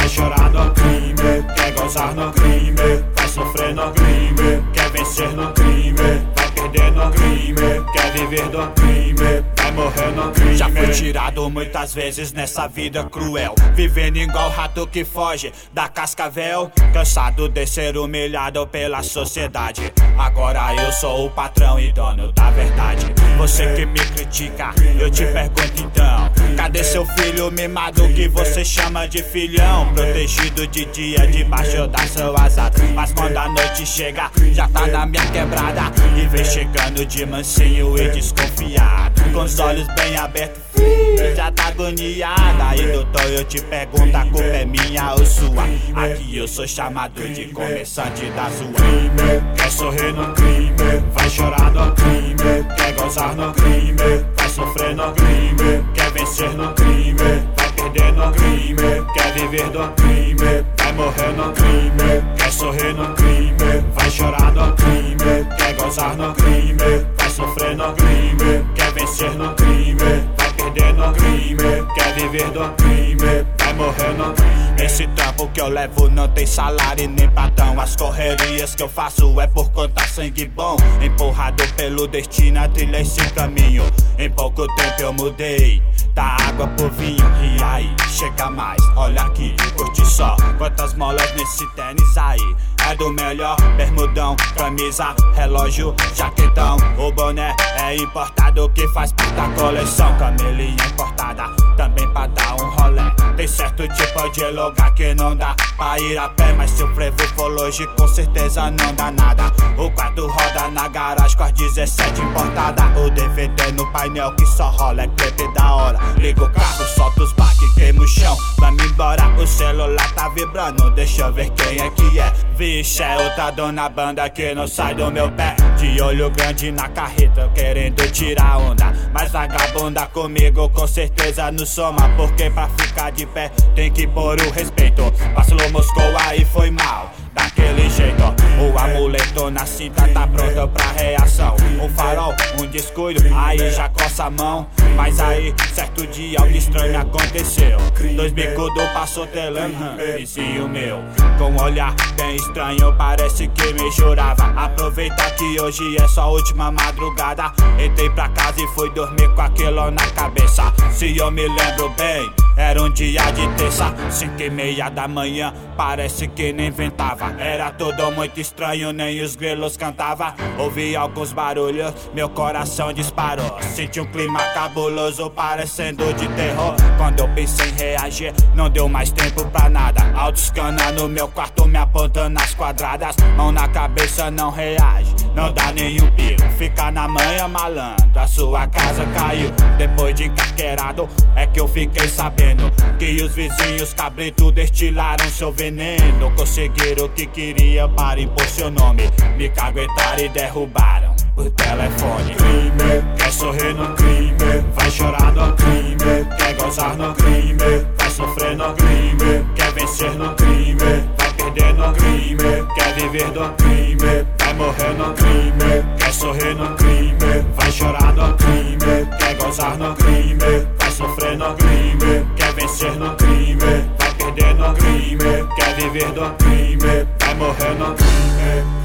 vai chorar no crime, quer gozar no crime, vai sofrer no crime, quer vencer no crime, vai perder no crime, quer viver no crime, vai morrer no crime. Já fui tirado muitas vezes nessa vida cruel, vivendo igual rato que foge da cascavel, cansado de ser humilhado pela sociedade. Agora eu sou o patrão e dono da verdade. Você que me critica, eu te pergunto então, cadê seu filho mimado que você chama de filhão? Protegido de dia debaixo das suas asas, mas quando a noite chega já tá na minha quebrada e vem chegando de mansinho e desconfiado, com os olhos bem abertos, já tá agoniada. Aí doutor, eu te pergunto, a culpa é minha ou sua? Aqui eu sou chamado de começante da sua. Quer sorrir no crime, vai chorar no crime, quer gozar no crime, vai sofrer no crime, quer vencer no crime, vai perder no crime, quer viver no crime, vai morrer no crime. Quer sorrir no crime, vai chorar no crime, quer gozar no crime, vai sofrer no crime, quer vencer no crime, vai perder no crime, quer viver no crime, vai morrer no crime. Esse trampo que eu levo não tem salário e nem patrão. As correrias que eu faço é por conta sangue bom, empurrado pelo destino a trilhar esse caminho. Em pouco tempo eu mudei da água pro vinho, e aí chega mais, olha aqui, curte só quantas molas nesse tênis aí. É do melhor, bermudão, camisa, relógio, jaquetão. O boné é importado que faz parte da coleção. Camelinha importada, também pra dar um rolê. Tem certo tipo de lugar que não dá pra ir a pé, mas se o frevo for longe com certeza não dá nada. O quarto roda na garagem com as 17 importada. O DVD no painel que só rola é clipe da hora. Liga o carro, solta os baques, queima o chão, vamos embora. O celular tá vibrando, deixa eu ver quem é que é. Vixe, é outra dona banda que não sai do meu pé. De olho grande na carreta, querendo tirar onda, mas vagabunda comigo com certeza não soma, porque pra ficar de pé tem que pôr o respeito. Vacilou, moscou, aí foi mal, daquele jeito. O amuleto na cinta tá pronto pra reação. Um farol, um descuido, aí já coça a mão. Mas aí, certo dia, algo estranho aconteceu. Dois bicudos passou telando, vizinho meu, com um olhar bem estranho, parece que me jurava. Aproveita que hoje é só a última madrugada. Entrei pra casa e fui dormir com aquilo na cabeça. Se eu me lembro bem, era um dia de terça, 5:30 da manhã, parece que nem ventava. Era tudo muito estranho, nem os grilos cantavam. Ouvi alguns barulhos, meu coração disparou. Senti um clima cabuloso, parecendo de terror. Quando eu pensei em reagir, não deu mais tempo pra nada. Autoscana no meu quarto, me apontando nas quadradas. Mão na cabeça, não reage, não dá nenhum perigo. Fica na manhã, malandro, a sua casa caiu. Depois de encarqueirado, é que eu fiquei sabendo que os vizinhos cabrito destilaram seu veneno. Conseguiram o que queria para impor seu nome, me caguetaram e derrubaram por telefone. Crime, quer sorrir no crime, vai chorar no crime, quer gozar no crime, vai sofrer no crime, quer vencer no crime, vai perder no crime, quer viver no crime, vai morrer no crime. Quer sorrir no crime, vai chorar no crime, quer gozar no crime, vai sofrer no crime, quer vencer no crime, vai perder no crime, quer viver no crime, vai morrer no crime.